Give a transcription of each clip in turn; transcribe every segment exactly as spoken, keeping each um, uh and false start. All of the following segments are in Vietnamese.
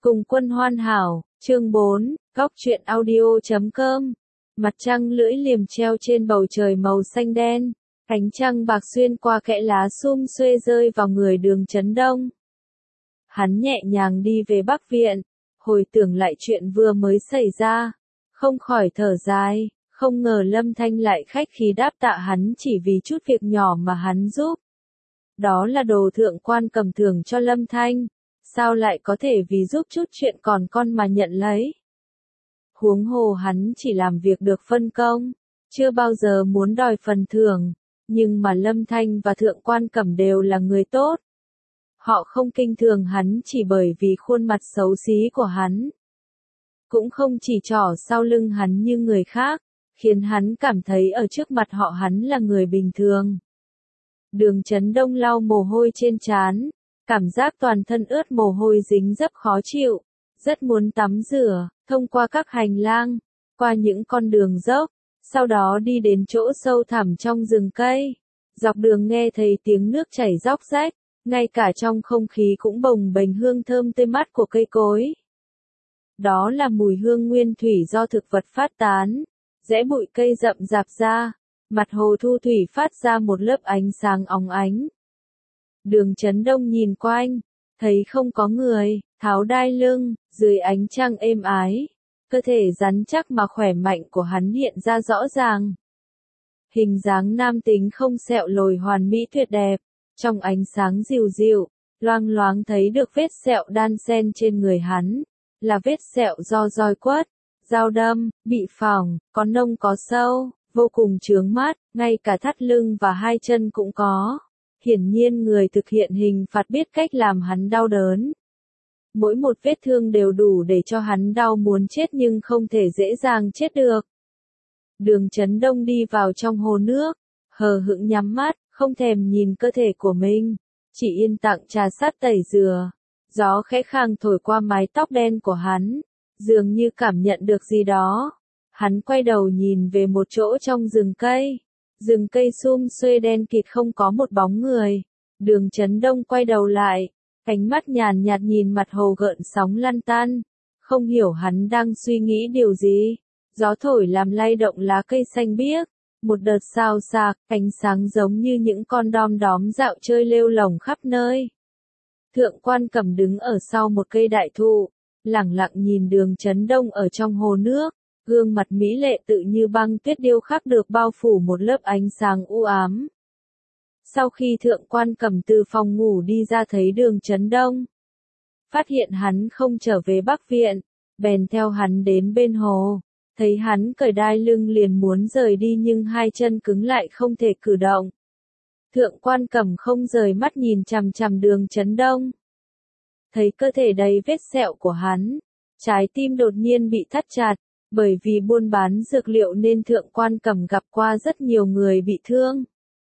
Cùng quân hoàn hảo, chương bốn, góc truyện audio chấm com. Mặt trăng lưỡi liềm treo trên bầu trời màu xanh đen, ánh trăng bạc xuyên qua kẽ lá sum xuê rơi vào người Đường Chấn Đông. Hắn nhẹ nhàng đi về Bắc Viện, hồi tưởng lại chuyện vừa mới xảy ra, không khỏi thở dài, không ngờ Lâm Thanh lại khách khí đáp tạ hắn chỉ vì chút việc nhỏ mà hắn giúp. Đó là đồ thượng quan cầm thưởng cho Lâm Thanh, sao lại có thể vì giúp chút chuyện còn con mà nhận lấy. Huống hồ hắn chỉ làm việc được phân công, chưa bao giờ muốn đòi phần thưởng, nhưng mà Lâm Thanh và thượng quan cầm đều là người tốt. Họ không kinh thường hắn chỉ bởi vì khuôn mặt xấu xí của hắn. Cũng không chỉ trỏ sau lưng hắn như người khác, khiến hắn cảm thấy ở trước mặt họ hắn là người bình thường. Đường Chấn Đông lau mồ hôi trên trán, cảm giác toàn thân ướt mồ hôi dính dấp khó chịu, rất muốn tắm rửa, thông qua các hành lang, qua những con đường dốc, sau đó đi đến chỗ sâu thẳm trong rừng cây. Dọc đường nghe thấy tiếng nước chảy róc rách, ngay cả trong không khí cũng bồng bềnh hương thơm tươi mát của cây cối. Đó là mùi hương nguyên thủy do thực vật phát tán, rễ bụi cây rậm rạp ra, mặt hồ thu thủy phát ra một lớp ánh sáng óng ánh. Đường Chấn Đông nhìn quanh, thấy không có người, tháo đai lưng, dưới ánh trăng êm ái, cơ thể rắn chắc mà khỏe mạnh của hắn hiện ra rõ ràng. Hình dáng nam tính không sẹo lồi hoàn mỹ tuyệt đẹp, trong ánh sáng dịu dịu, loang loáng thấy được vết sẹo đan xen trên người hắn, là vết sẹo do roi quất, dao đâm, bị phỏng, có nông có sâu, vô cùng chướng mắt, ngay cả thắt lưng và hai chân cũng có. Hiển nhiên người thực hiện hình phạt biết cách làm hắn đau đớn. Mỗi một vết thương đều đủ để cho hắn đau muốn chết nhưng không thể dễ dàng chết được. Đường Chấn Đông đi vào trong hồ nước, hờ hững nhắm mắt, không thèm nhìn cơ thể của mình, chỉ yên lặng trà sát tẩy rửa. Gió khẽ khàng thổi qua mái tóc đen của hắn, dường như cảm nhận được gì đó. Hắn quay đầu nhìn về một chỗ trong rừng cây. Rừng cây sum xuê đen kịt không có một bóng người. Đường Chấn Đông quay đầu lại, ánh mắt nhàn nhạt nhìn mặt hồ gợn sóng lăn tăn. Không hiểu hắn đang suy nghĩ điều gì. Gió thổi làm lay động lá cây xanh biếc. Một đợt xào xạc, ánh sáng giống như những con đom đóm dạo chơi lêu lổng khắp nơi. Thượng quan cầm đứng ở sau một cây đại thụ, lẳng lặng nhìn Đường Chấn Đông ở trong hồ nước. Gương mặt mỹ lệ tự như băng tuyết điêu khắc được bao phủ một lớp ánh sáng u ám. Sau khi thượng quan cầm từ phòng ngủ đi ra thấy Đường Chấn Đông, phát hiện hắn không trở về Bắc Viện, bèn theo hắn đến bên hồ, thấy hắn cởi đai lưng liền muốn rời đi nhưng hai chân cứng lại không thể cử động. Thượng quan cầm không rời mắt nhìn chằm chằm Đường Chấn Đông. Thấy cơ thể đầy vết sẹo của hắn, trái tim đột nhiên bị thắt chặt. Bởi vì buôn bán dược liệu nên thượng quan cầm gặp qua rất nhiều người bị thương.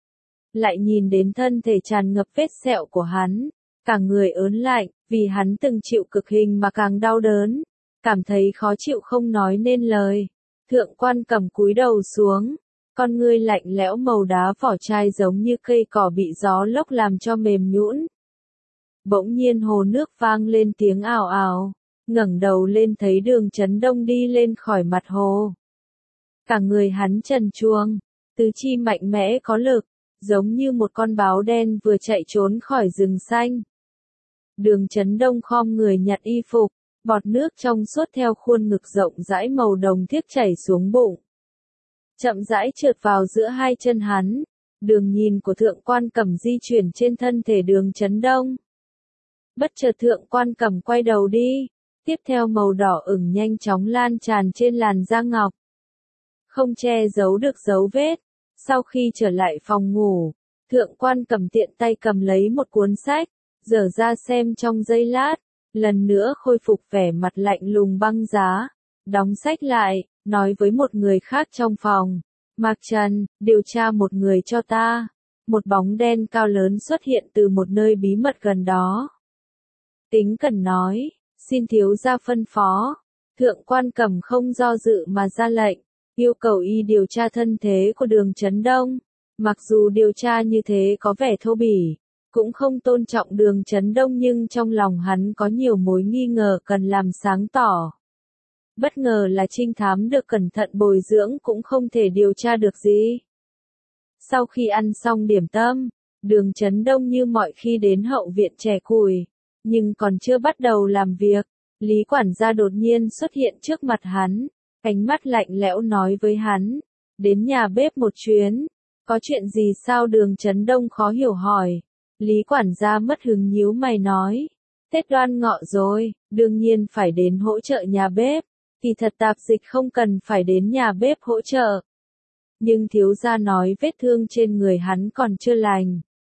Lại nhìn đến thân thể tràn ngập vết sẹo của hắn, cả người ớn lạnh, vì hắn từng chịu cực hình mà càng đau đớn, cảm thấy khó chịu không nói nên lời. Thượng quan cầm cúi đầu xuống, con ngươi lạnh lẽo màu đá vỏ chai giống như cây cỏ bị gió lốc làm cho mềm nhũn. Bỗng nhiên hồ nước vang lên tiếng ào ào. Ngẩng đầu lên thấy Đường Chấn Đông đi lên khỏi mặt hồ. Cả người hắn trần truồng, tứ chi mạnh mẽ có lực, giống như một con báo đen vừa chạy trốn khỏi rừng xanh. Đường Chấn Đông khom người nhặt y phục, bọt nước trong suốt theo khuôn ngực rộng rãi màu đồng thiếc chảy xuống bụng. Chậm rãi trượt vào giữa hai chân hắn, đường nhìn của thượng quan cầm di chuyển trên thân thể Đường Chấn Đông. Bất chợt thượng quan cầm quay đầu đi. Tiếp theo màu đỏ ửng nhanh chóng lan tràn trên làn da ngọc. Không che giấu được dấu vết. Sau khi trở lại phòng ngủ, thượng quan cầm tiện tay cầm lấy một cuốn sách, dở ra xem trong giây lát, lần nữa khôi phục vẻ mặt lạnh lùng băng giá. Đóng sách lại, nói với một người khác trong phòng, Mạc Trần, điều tra một người cho ta. Một bóng đen cao lớn xuất hiện từ một nơi bí mật gần đó. Tính cần nói. Xin thiếu gia phân phó. Thượng quan cầm không do dự mà ra lệnh, yêu cầu y điều tra thân thế của Đường Chấn Đông. Mặc dù điều tra như thế có vẻ thô bỉ, cũng không tôn trọng Đường Chấn Đông nhưng trong lòng hắn có nhiều mối nghi ngờ cần làm sáng tỏ. Bất ngờ là trinh thám được cẩn thận bồi dưỡng cũng không thể điều tra được gì. Sau khi ăn xong điểm tâm, Đường Chấn Đông như mọi khi đến hậu viện chẻ củi, nhưng còn chưa bắt đầu làm việc, Lý quản gia đột nhiên xuất hiện trước mặt hắn, ánh mắt lạnh lẽo nói với hắn, đến nhà bếp một chuyến, có chuyện gì sao? Đường Chấn Đông khó hiểu hỏi, Lý quản gia mất hứng nhíu mày nói, Tết Đoan Ngọ rồi, đương nhiên phải đến hỗ trợ nhà bếp, kỳ thật tạp dịch không cần phải đến nhà bếp hỗ trợ. Nhưng thiếu gia nói vết thương trên người hắn còn chưa lành.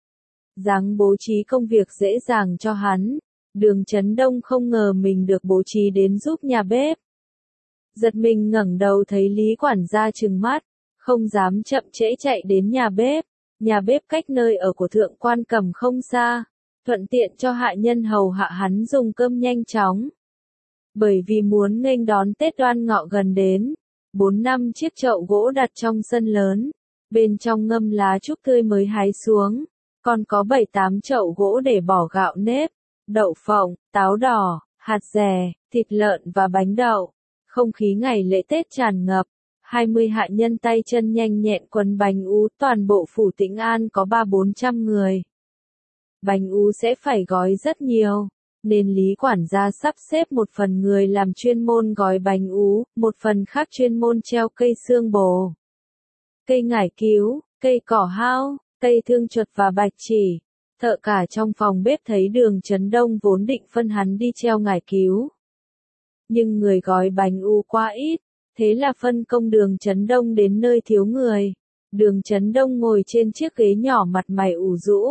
Dáng bố trí công việc dễ dàng cho hắn, Đường Chấn Đông không ngờ mình được bố trí đến giúp nhà bếp. Giật mình ngẩng đầu thấy Lý quản gia trừng mắt, không dám chậm trễ chạy đến nhà bếp. Nhà bếp cách nơi ở của Thượng Quan Cầm không xa, thuận tiện cho hạ nhân hầu hạ hắn dùng cơm nhanh chóng. Bởi vì muốn nghênh đón Tết Đoan Ngọ gần đến, bốn năm chiếc chậu gỗ đặt trong sân lớn, bên trong ngâm lá trúc tươi mới hái xuống, còn có bảy tám chậu gỗ để bỏ gạo nếp, đậu phộng, táo đỏ, hạt dẻ, thịt lợn và bánh đậu. Không khí ngày lễ Tết tràn ngập, hai mươi hạ nhân tay chân nhanh nhẹn quấn bánh ú, toàn bộ phủ Tĩnh An có ba bốn trăm người. Bánh ú sẽ phải gói rất nhiều, nên Lý quản gia sắp xếp một phần người làm chuyên môn gói bánh ú, một phần khác chuyên môn treo cây xương bồ, cây ngải cứu, cây cỏ hao, cây thương chuột và bạch chỉ. Thợ cả trong phòng bếp thấy Đường Chấn Đông vốn định phân hắn đi treo ngải cứu, nhưng người gói bánh ú quá ít, thế là phân công Đường Chấn Đông đến nơi thiếu người. Đường Chấn Đông ngồi trên chiếc ghế nhỏ mặt mày ủ rũ.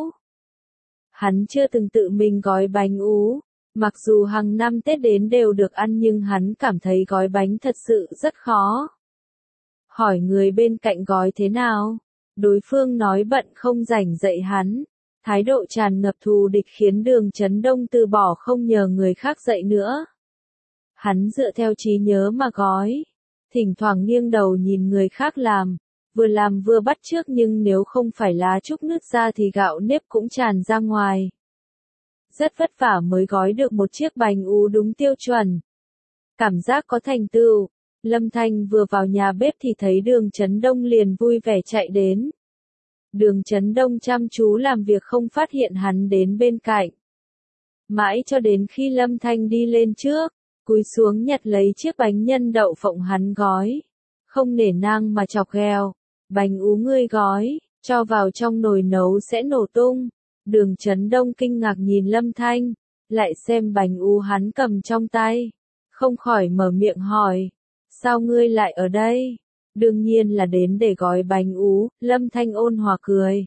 Hắn chưa từng tự mình gói bánh ú, mặc dù hàng năm Tết đến đều được ăn nhưng hắn cảm thấy gói bánh thật sự rất khó. Hỏi người bên cạnh gói thế nào, đối phương nói bận không rảnh dạy hắn. Thái độ tràn ngập thù địch khiến Đường Chấn Đông từ bỏ không nhờ người khác dạy nữa. Hắn dựa theo trí nhớ mà gói, thỉnh thoảng nghiêng đầu nhìn người khác làm, vừa làm vừa bắt chước nhưng nếu không phải lá trúc nứt ra thì gạo nếp cũng tràn ra ngoài. Rất vất vả mới gói được một chiếc bánh ú đúng tiêu chuẩn. Cảm giác có thành tựu, Lâm Thanh vừa vào nhà bếp thì thấy Đường Chấn Đông liền vui vẻ chạy đến. Đường Chấn Đông chăm chú làm việc không phát hiện hắn đến bên cạnh. Mãi cho đến khi Lâm Thanh đi lên trước, cúi xuống nhặt lấy chiếc bánh nhân đậu phộng hắn gói. Không nể nang mà chọc ghẹo, bánh ú ngươi gói, cho vào trong nồi nấu sẽ nổ tung. Đường Chấn Đông kinh ngạc nhìn Lâm Thanh, lại xem bánh ú hắn cầm trong tay. Không khỏi mở miệng hỏi, sao ngươi lại ở đây? Đương nhiên là đến để gói bánh ú, Lâm Thanh ôn hòa cười.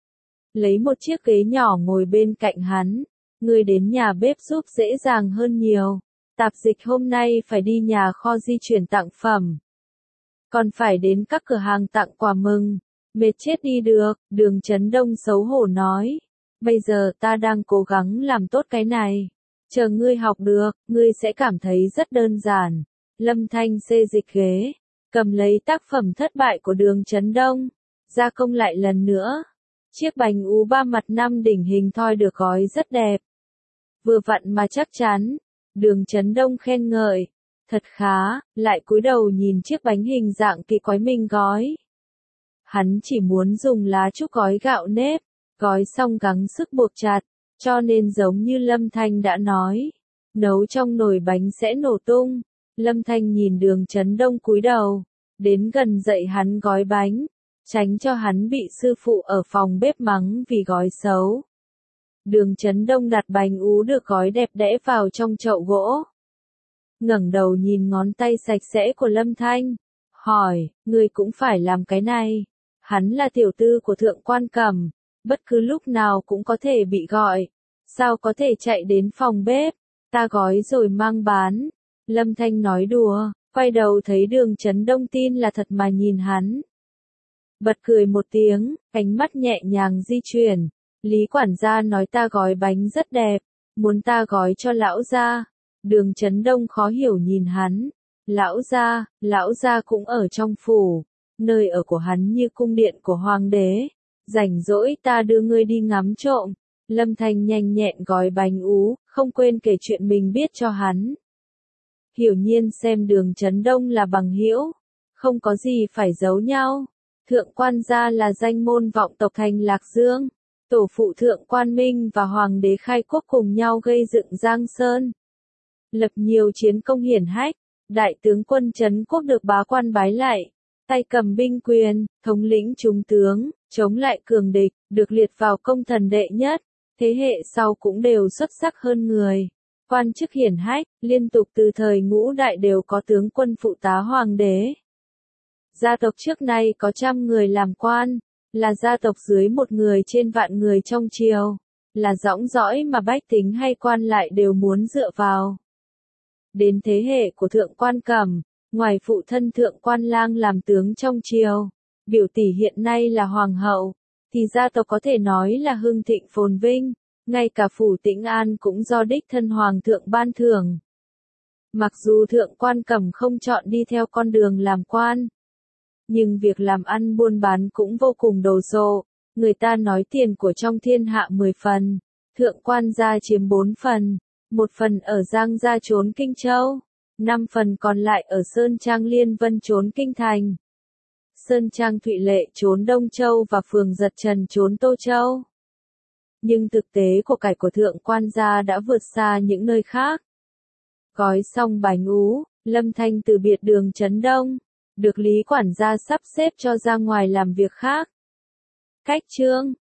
Lấy một chiếc ghế nhỏ ngồi bên cạnh hắn, ngươi đến nhà bếp giúp dễ dàng hơn nhiều. Tạp dịch hôm nay phải đi nhà kho di chuyển tặng phẩm. Còn phải đến các cửa hàng tặng quà mừng. Mệt chết đi được, Đường Chấn Đông xấu hổ nói. Bây giờ ta đang cố gắng làm tốt cái này. Chờ ngươi học được, ngươi sẽ cảm thấy rất đơn giản. Lâm Thanh xê dịch ghế, cầm lấy tác phẩm thất bại của Đường Chấn Đông, gia công lại lần nữa. Chiếc bánh ú ba mặt năm đỉnh hình thoi được gói rất đẹp. Vừa vặn mà chắc chắn. Đường Chấn Đông khen ngợi, thật khá, lại cúi đầu nhìn chiếc bánh hình dạng kỳ quái mình gói. Hắn chỉ muốn dùng lá trúc gói gạo nếp, gói xong gắng sức buộc chặt, cho nên giống như Lâm Thanh đã nói, nấu trong nồi bánh sẽ nổ tung. Lâm Thanh nhìn Đường Chấn Đông cúi đầu, đến gần dạy hắn gói bánh, tránh cho hắn bị sư phụ ở phòng bếp mắng vì gói xấu. Đường Chấn Đông đặt bánh ú được gói đẹp đẽ vào trong chậu gỗ. Ngẩng đầu nhìn ngón tay sạch sẽ của Lâm Thanh, hỏi, ngươi cũng phải làm cái này. Hắn là tiểu tư của Thượng Quan Cầm, bất cứ lúc nào cũng có thể bị gọi. Sao có thể chạy đến phòng bếp, ta gói rồi mang bán. Lâm Thanh nói đùa, quay đầu thấy Đường Chấn Đông tin là thật mà nhìn hắn. Bật cười một tiếng, ánh mắt nhẹ nhàng di chuyển. Lý quản gia nói ta gói bánh rất đẹp, muốn ta gói cho lão gia. Đường Chấn Đông khó hiểu nhìn hắn. Lão gia, lão gia cũng ở trong phủ. Nơi ở của hắn như cung điện của hoàng đế. Rảnh rỗi ta đưa ngươi đi ngắm trộm. Lâm Thanh nhanh nhẹn gói bánh ú, không quên kể chuyện mình biết cho hắn. Hiểu Nhiên xem Đường Chấn Đông là bằng hữu, không có gì phải giấu nhau. Thượng quan gia là danh môn vọng tộc thành Lạc Dương. Tổ phụ Thượng quan Minh và Hoàng đế Khai Quốc cùng nhau gây dựng Giang Sơn. Lập nhiều chiến công hiển hách, đại tướng quân trấn quốc được bá quan bái lại. Tay cầm binh quyền, thống lĩnh chúng tướng, chống lại cường địch, được liệt vào công thần đệ nhất. Thế hệ sau cũng đều xuất sắc hơn người. Quan chức hiển hách, liên tục từ thời ngũ đại đều có tướng quân phụ tá hoàng đế. Gia tộc trước nay có trăm người làm quan, là gia tộc dưới một người trên vạn người trong triều, là dõng dõi mà bách tính hay quan lại đều muốn dựa vào. Đến thế hệ của Thượng quan Cẩm, ngoài phụ thân Thượng quan Lang làm tướng trong triều, biểu tỷ hiện nay là hoàng hậu, thì gia tộc có thể nói là hưng thịnh phồn vinh, ngay cả phủ Tĩnh An cũng do đích thân hoàng thượng ban thưởng. Mặc dù Thượng quan Cẩm không chọn đi theo con đường làm quan, nhưng việc làm ăn buôn bán cũng vô cùng đồ sộ, người ta nói tiền của trong thiên hạ mười phần, Thượng quan gia chiếm bốn phần, một phần ở Giang gia trốn Kinh Châu, năm phần còn lại ở Sơn Trang Liên Vân trốn Kinh Thành. Sơn Trang Thụy Lệ trốn Đông Châu và phường Giật Trần trốn Tô Châu. Nhưng thực tế của cải của Thượng quan gia đã vượt xa những nơi khác. Gói xong bánh ú, Lâm Thanh từ biệt Đường Chấn Đông, được Lý quản gia sắp xếp cho ra ngoài làm việc khác. Cách chương